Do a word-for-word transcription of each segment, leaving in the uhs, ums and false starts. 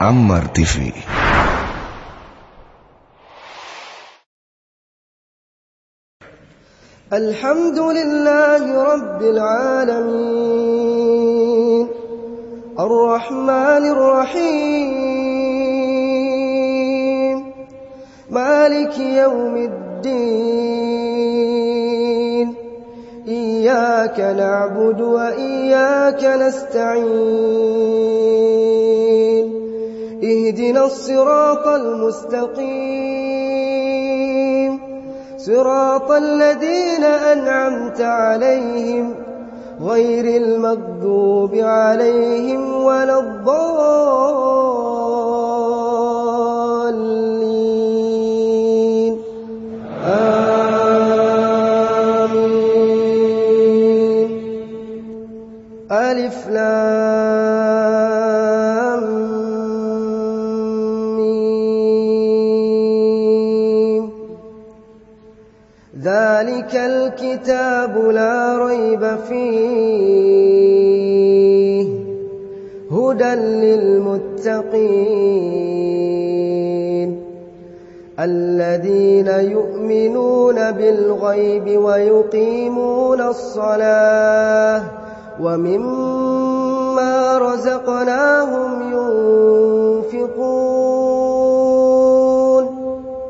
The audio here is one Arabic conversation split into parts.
معمر تيفي. الحمد لله رب العالمين الرحمن الرحيم مالك يوم الدين إياك نعبد وإياك نستعين اهدنا الصراط المستقيم صراط الذين أنعمت عليهم غير المغضوب عليهم ولا الضالين آمين. ألف لام ميم ذلك الكتاب لا ريب فيه هدى للمتقين الذين يؤمنون بالغيب ويقيمون الصلاة ومما رزقناهم ينفقون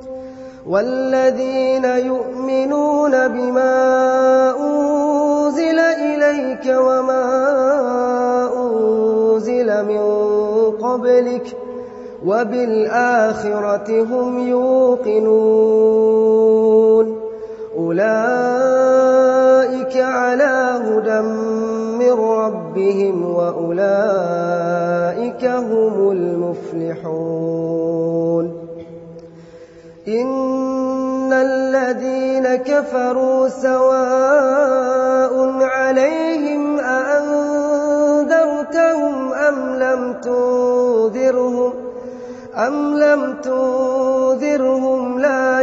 والذين يؤمنون بما أنزل إليك وما أنزل من قبلك وبالآخرة هم يوقنون أولئك على هدى من ربهم وأولئك هم المفلحون. إن الذين كفروا سواء عليهم أأنذرتهم أم لم تنذرهم أم لم تنذرهم لا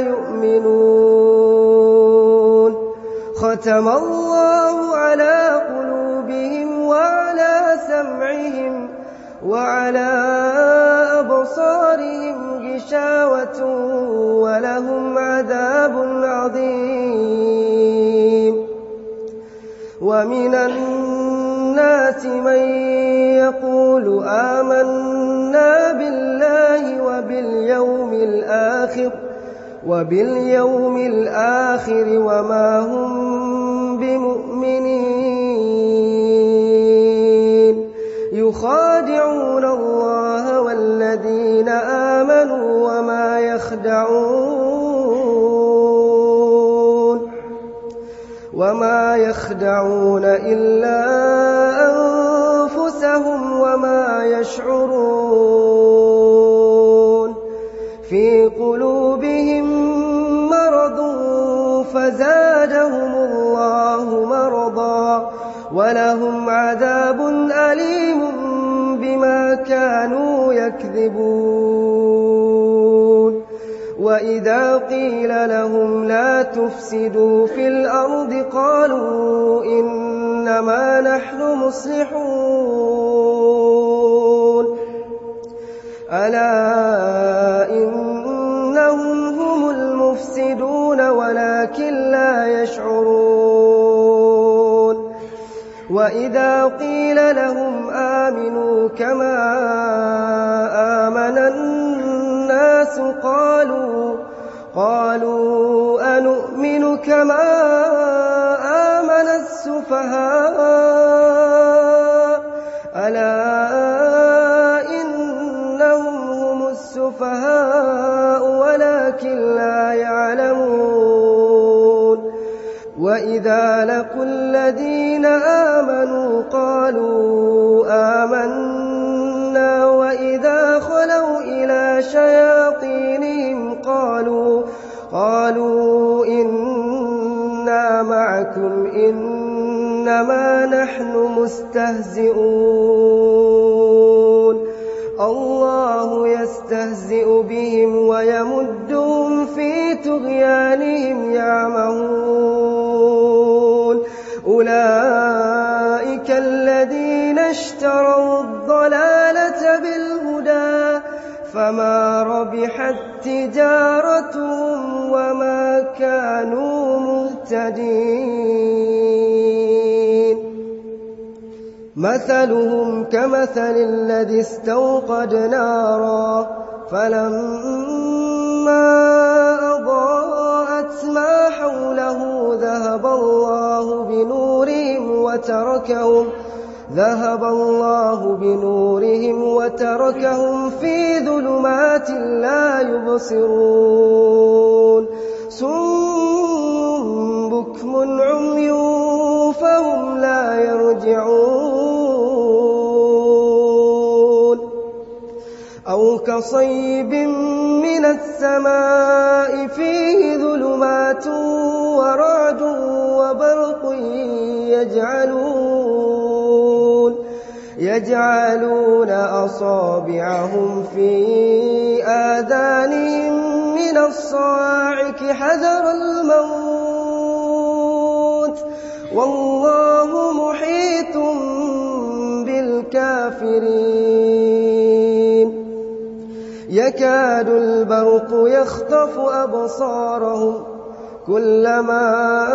يؤمنون ختم الله على قلوبهم وعلى سمعهم وعلى أبصارهم غشاوة ولهم عذاب عظيم. ومن الناس من يقول آمنا بالله وباليوم الآخر وباليوم الآخر وما هم بمؤمنين يخادعون الله والذين آمنوا وما يخدعون وما يخدعون إلا أنفسهم وما يشعرون في قلوبهم مرض فزادهم الله مرضا ولهم عذاب أليم بما كانوا يكذبون. وإذا قيل لهم لا تفسدوا في الأرض قالوا إنما نحن مصلحون ألا إنهم هم المفسدون ولكن لا يشعرون. وإذا قيل لهم آمنوا كما آمن الناس قالوا قالوا أنؤمن كما آمن السفهاء ألا إنهم هم السفهاء ولكن لا يعلمون. وإذا لقوا الذين آمنوا قالوا آمنا وإذا خلوا إلى شياطينهم قالوا قالوا إنا معكم إنما نحن مستهزئون الله يستهزئ بهم ويمدهم في طغيانهم يعمهون. أولئك الذين اشتروا الضلالة بالهدى فما ربحت تجارتهم وما كانوا مهتدين مثلهم كمثل الذي استوقد نارا فلما أضاءت ما حوله ذهب الله بنورهم وتركهم ذهب الله بنورهم وتركهم في ظلمات لا يبصرون صم بكم عمي فهم لا يرجعون أو كصيب من السماء فيه ظلمات ورعد وبرق يجعلون يجعلون أصابعهم في آذانهم من الصواعق حذر الموت والله محيط بالكافرين يكاد البرق يخطف أبصارهم كلما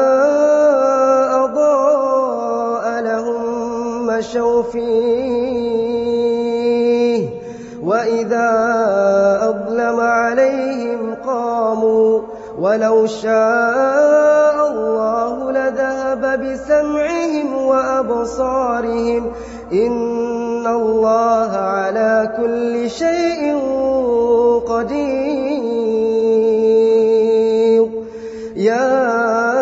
أضاء لهم مشوا فيه وإذا أظلم عليهم قاموا ولو شاء الله لذهب بسمعهم وأبصارهم إن الله على كل شيء قدير يا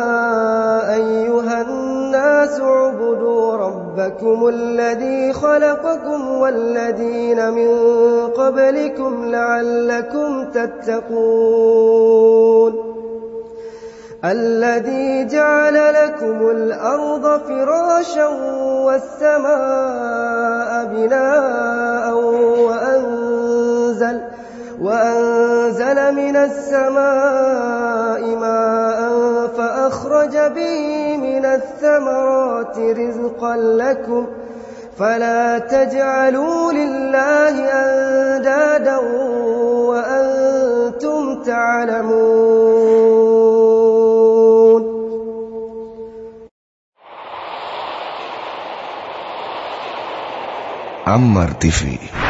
أيها الناس اعبدوا ربكم الذي خلقكم والذين من قبلكم لعلكم تتقون الذي جعل لكم الأرض فراشا والسماء بناء وأنزل, وأنزل من السماء ماء فأخرج به من الثمرات رزقا لكم فلا تجعلوا لله أندادا وأنتم تعلمون. عمار تي في